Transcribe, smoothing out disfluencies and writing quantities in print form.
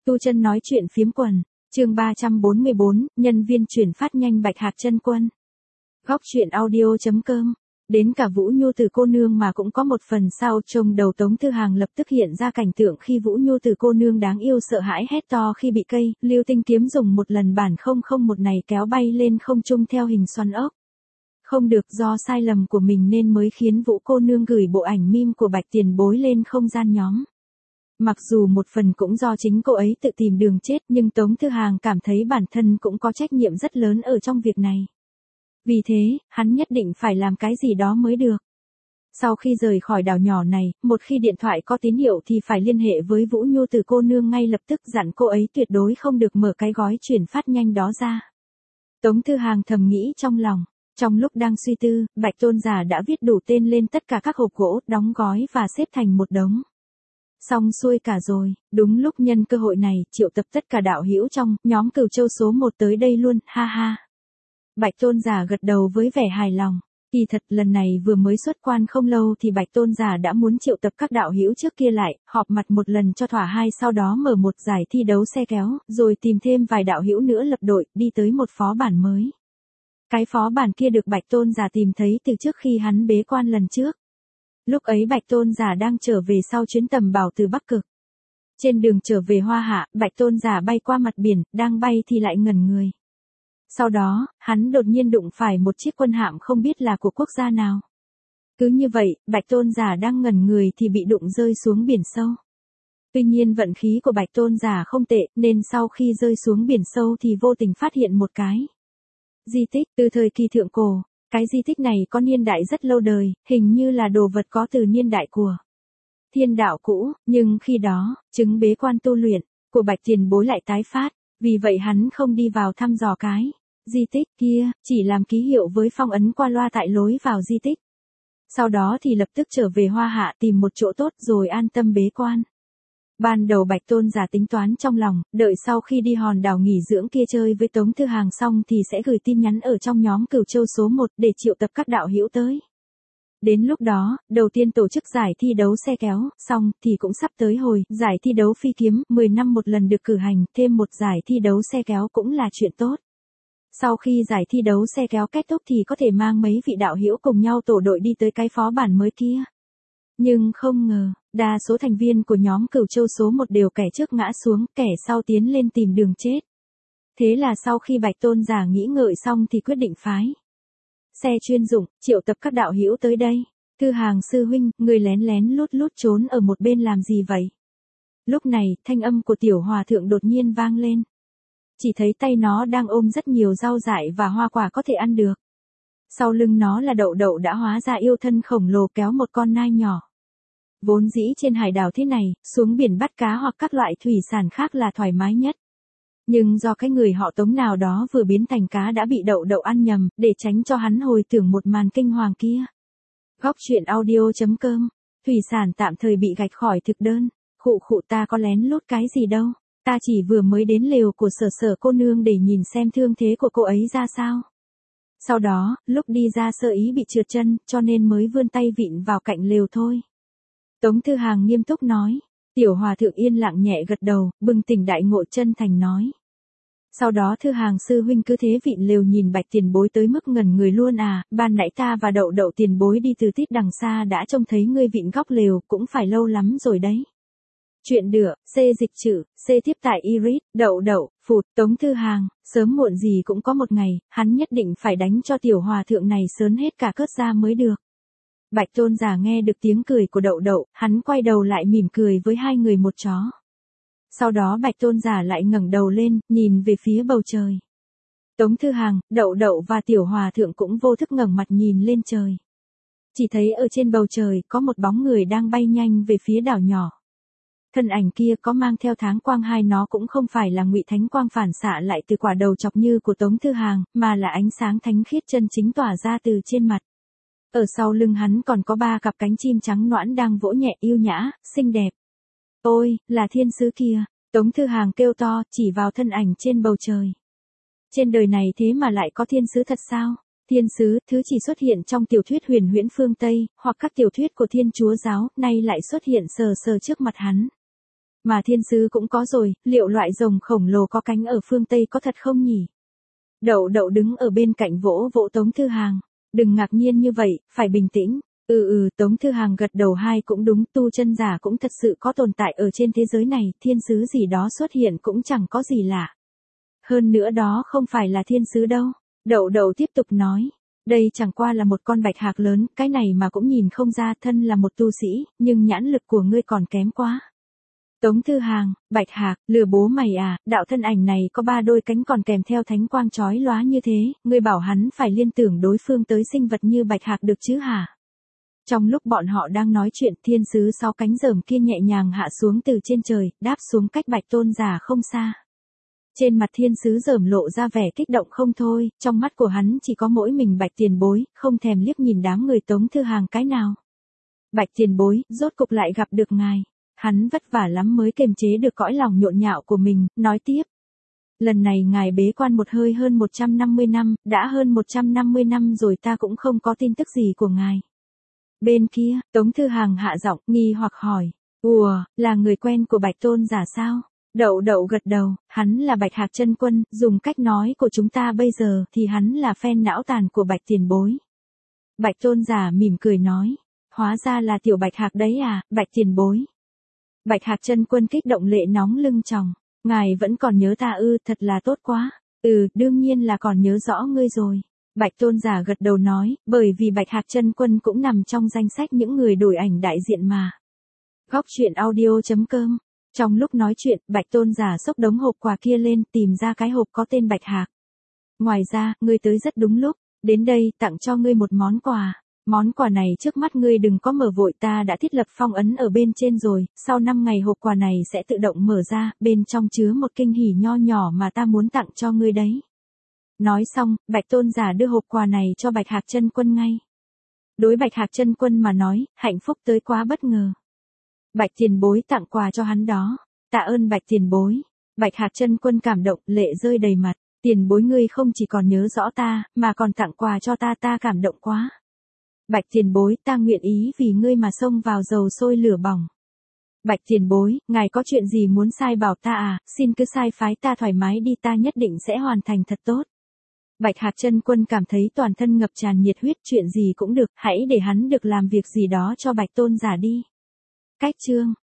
Tu Chân nói chuyện phiếm quần, chương 344, nhân viên chuyển phát nhanh Bạch Hạc Chân Quân. Góc truyện audio.com. Đến cả Vũ Nhu Từ cô nương mà cũng có một phần sao trông đầu Tống Thư Hàng lập tức hiện ra cảnh tượng khi Vũ Nhu Từ cô nương đáng yêu sợ hãi hét to khi bị cây Lưu Tinh kiếm dùng một lần bản 001 này kéo bay lên không trung theo hình xoắn ốc. Không được, do sai lầm của mình nên mới khiến Vũ cô nương gửi bộ ảnh meme của Bạch Tiền Bối lên không gian nhóm. Mặc dù một phần cũng do chính cô ấy tự tìm đường chết, nhưng Tống Thư Hàng cảm thấy bản thân cũng có trách nhiệm rất lớn ở trong việc này. Vì thế, hắn nhất định phải làm cái gì đó mới được. Sau khi rời khỏi đảo nhỏ này, một khi điện thoại có tín hiệu thì phải liên hệ với Vũ Nhu Từ cô nương ngay lập tức, dặn cô ấy tuyệt đối không được mở cái gói chuyển phát nhanh đó ra. Tống Thư Hàng thầm nghĩ trong lòng. Trong lúc đang suy tư, Bạch Tôn giả đã viết đủ tên lên tất cả các hộp gỗ, đóng gói và xếp thành một đống. Xong xuôi cả rồi, đúng lúc nhân cơ hội này, triệu tập tất cả đạo hữu trong nhóm Cửu Châu số 1 tới đây luôn, ha ha. Bạch Tôn giả gật đầu với vẻ hài lòng. Kỳ thật lần này vừa mới xuất quan không lâu thì Bạch Tôn giả đã muốn triệu tập các đạo hữu trước kia lại, họp mặt một lần cho thỏa hai, sau đó mở một giải thi đấu xe kéo, rồi tìm thêm vài đạo hữu nữa lập đội, đi tới một phó bản mới. Cái phó bản kia được Bạch Tôn giả tìm thấy từ trước khi hắn bế quan lần trước. Lúc ấy Bạch Tôn giả đang trở về sau chuyến tầm bảo từ Bắc Cực. Trên đường trở về Hoa Hạ, Bạch Tôn giả bay qua mặt biển, đang bay thì lại ngẩn người. Sau đó, hắn đột nhiên đụng phải một chiếc quân hạm không biết là của quốc gia nào. Cứ như vậy, Bạch Tôn giả đang ngẩn người thì bị đụng rơi xuống biển sâu. Tuy nhiên vận khí của Bạch Tôn giả không tệ, nên sau khi rơi xuống biển sâu thì vô tình phát hiện một cái di tích từ thời kỳ thượng cổ. Cái di tích này có niên đại rất lâu đời, hình như là đồ vật có từ niên đại của Thiên đạo cũ, nhưng khi đó, chứng bế quan tu luyện của Bạch Tiền Bối lại tái phát, vì vậy hắn không đi vào thăm dò cái di tích kia, chỉ làm ký hiệu với phong ấn qua loa tại lối vào di tích. Sau đó thì lập tức trở về Hoa Hạ tìm một chỗ tốt rồi an tâm bế quan. Ban đầu Bạch Tôn giả tính toán trong lòng, đợi sau khi đi hòn đảo nghỉ dưỡng kia chơi với Tống Thư Hàng xong thì sẽ gửi tin nhắn ở trong nhóm Cửu Châu số 1 để triệu tập các đạo hữu tới. Đến lúc đó, đầu tiên tổ chức giải thi đấu xe kéo, xong thì cũng sắp tới hồi giải thi đấu phi kiếm, 10 năm một lần được cử hành, thêm một giải thi đấu xe kéo cũng là chuyện tốt. Sau khi giải thi đấu xe kéo kết thúc thì có thể mang mấy vị đạo hữu cùng nhau tổ đội đi tới cái phó bản mới kia. Nhưng không ngờ, đa số thành viên của nhóm Cửu Châu số 1 đều kẻ trước ngã xuống, kẻ sau tiến lên tìm đường chết. Thế là sau khi Bạch Tôn giả nghĩ ngợi xong thì quyết định phái xe chuyên dụng, triệu tập các đạo hữu tới đây. Thư Hàng sư huynh, người lén lén lút lút trốn ở một bên làm gì vậy? Lúc này, thanh âm của tiểu hòa thượng đột nhiên vang lên. Chỉ thấy tay nó đang ôm rất nhiều rau dại và hoa quả có thể ăn được. Sau lưng nó là Đậu Đậu đã hóa ra yêu thân khổng lồ kéo một con nai nhỏ. Vốn dĩ trên hải đảo thế này, xuống biển bắt cá hoặc các loại thủy sản khác là thoải mái nhất. Nhưng do cái người họ Tống nào đó vừa biến thành cá đã bị Đậu Đậu ăn nhầm, để tránh cho hắn hồi tưởng một màn kinh hoàng kia. Góc truyện audio.com. Thủy sản tạm thời bị gạch khỏi thực đơn. Khụ khụ, ta có lén lút cái gì đâu. Ta chỉ vừa mới đến lều của Sở Sở cô nương để nhìn xem thương thế của cô ấy ra sao. Sau đó, lúc đi ra sơ ý bị trượt chân, cho nên mới vươn tay vịn vào cạnh lều thôi. Tống Thư Hàng nghiêm túc nói. Tiểu hòa thượng yên lặng nhẹ gật đầu, bừng tỉnh đại ngộ chân thành nói. Sau đó Thư Hàng sư huynh cứ thế vịn lều nhìn Bạch Tiền Bối tới mức ngẩn người luôn à, ban nãy ta và Đậu Đậu tiền bối đi từ tít đằng xa đã trông thấy ngươi vịn góc lều, cũng phải lâu lắm rồi đấy. Chuyện được, C dịch chữ, C tiếp tại Iris, Đậu Đậu, phụt, Tống Thư Hàng, sớm muộn gì cũng có một ngày, hắn nhất định phải đánh cho tiểu hòa thượng này sớn hết cả cớt ra mới được. Bạch Tôn giả nghe được tiếng cười của Đậu Đậu, hắn quay đầu lại mỉm cười với hai người một chó. Sau đó Bạch Tôn giả lại ngẩng đầu lên, nhìn về phía bầu trời. Tống Thư Hàng, Đậu Đậu và tiểu hòa thượng cũng vô thức ngẩng mặt nhìn lên trời. Chỉ thấy ở trên bầu trời có một bóng người đang bay nhanh về phía đảo nhỏ. Thân ảnh kia có mang theo tháng quang, hai nó cũng không phải là ngụy thánh quang phản xạ lại từ quả đầu chọc như của Tống Thư Hàng, mà là ánh sáng thánh khiết chân chính tỏa ra từ trên mặt. Ở sau lưng hắn còn có 3 cặp cánh chim trắng nõn đang vỗ nhẹ yêu nhã, xinh đẹp. Ôi, là thiên sứ kìa, Tống Thư Hàng kêu to, chỉ vào thân ảnh trên bầu trời. Trên đời này thế mà lại có thiên sứ thật sao? Thiên sứ, thứ chỉ xuất hiện trong tiểu thuyết huyền huyễn phương Tây, hoặc các tiểu thuyết của Thiên Chúa giáo, nay lại xuất hiện sờ sờ trước mặt hắn. Mà thiên sứ cũng có rồi, liệu loại rồng khổng lồ có cánh ở phương Tây có thật không nhỉ? Đậu đậu đứng ở bên cạnh vỗ vỗ Tống Thư Hàng. Đừng ngạc nhiên như vậy, phải bình tĩnh. Tống Thư Hàng gật đầu hai cũng đúng, tu chân giả cũng thật sự có tồn tại ở trên thế giới này, thiên sứ gì đó xuất hiện cũng chẳng có gì lạ. Hơn nữa đó không phải là thiên sứ đâu. Đậu đậu tiếp tục nói. Đây chẳng qua là một con bạch hạc lớn, cái này mà cũng nhìn không ra, thân là một tu sĩ, nhưng nhãn lực của ngươi còn kém quá. Tống Thư Hàng, bạch hạc, lừa bố mày à, đạo thân ảnh này có 3 đôi cánh còn kèm theo thánh quang chói lóa như thế, ngươi bảo hắn phải liên tưởng đối phương tới sinh vật như bạch hạc được chứ hả? Trong lúc bọn họ đang nói chuyện, thiên sứ 6 cánh rởm kia nhẹ nhàng hạ xuống từ trên trời, đáp xuống cách Bạch Tôn giả không xa. Trên mặt thiên sứ rởm lộ ra vẻ kích động không thôi, trong mắt của hắn chỉ có mỗi mình Bạch Tiền Bối, không thèm liếc nhìn đám người Tống Thư Hàng cái nào. Bạch Tiền Bối, rốt cục lại gặp được ngài. Hắn vất vả lắm mới kiềm chế được cõi lòng nhộn nhạo của mình, nói tiếp. Lần này ngài bế quan một hơi hơn 150 năm, đã hơn 150 năm rồi ta cũng không có tin tức gì của ngài. Bên kia, Tống Thư Hàng hạ giọng, nghi hoặc hỏi. Là người quen của Bạch Tôn giả sao? Đậu đậu gật đầu, hắn là Bạch Hạc Chân Quân, dùng cách nói của chúng ta bây giờ thì hắn là phen não tàn của Bạch Tiền Bối. Bạch Tôn giả mỉm cười nói. Hóa ra là tiểu Bạch Hạc đấy à, Bạch Tiền Bối. Bạch Hạc Chân Quân kích động lệ nóng lưng tròng. Ngài vẫn còn nhớ ta ư, thật là tốt quá. Đương nhiên là còn nhớ rõ ngươi rồi. Bạch Tôn giả gật đầu nói, bởi vì Bạch Hạc Chân Quân cũng nằm trong danh sách những người đổi ảnh đại diện mà. Góc truyện audio.com. Trong lúc nói chuyện, Bạch Tôn giả xốc đống hộp quà kia lên, tìm ra cái hộp có tên Bạch Hạc. Ngoài ra, ngươi tới rất đúng lúc, đến đây tặng cho ngươi một món quà. Món quà này trước mắt ngươi đừng có mở vội, ta đã thiết lập phong ấn ở bên trên rồi, sau 5 ngày hộp quà này sẽ tự động mở ra, bên trong chứa một kinh hỉ nho nhỏ mà ta muốn tặng cho ngươi đấy. Nói xong, Bạch Tôn giả đưa hộp quà này cho Bạch Hạc Chân Quân ngay. Đối Bạch Hạc Chân Quân mà nói, hạnh phúc tới quá bất ngờ. Bạch Tiền Bối tặng quà cho hắn đó. Tạ ơn Bạch Tiền Bối. Bạch Hạc Chân Quân cảm động, lệ rơi đầy mặt. Tiền Bối ngươi không chỉ còn nhớ rõ ta, mà còn tặng quà cho ta cảm động quá. Bạch Tiền Bối, ta nguyện ý vì ngươi mà xông vào dầu sôi lửa bỏng. Bạch Tiền Bối, ngài có chuyện gì muốn sai bảo ta à, xin cứ sai phái ta thoải mái đi, ta nhất định sẽ hoàn thành thật tốt. Bạch Hạc Chân Quân cảm thấy toàn thân ngập tràn nhiệt huyết, chuyện gì cũng được, hãy để hắn được làm việc gì đó cho Bạch Tôn giả đi. Cách chương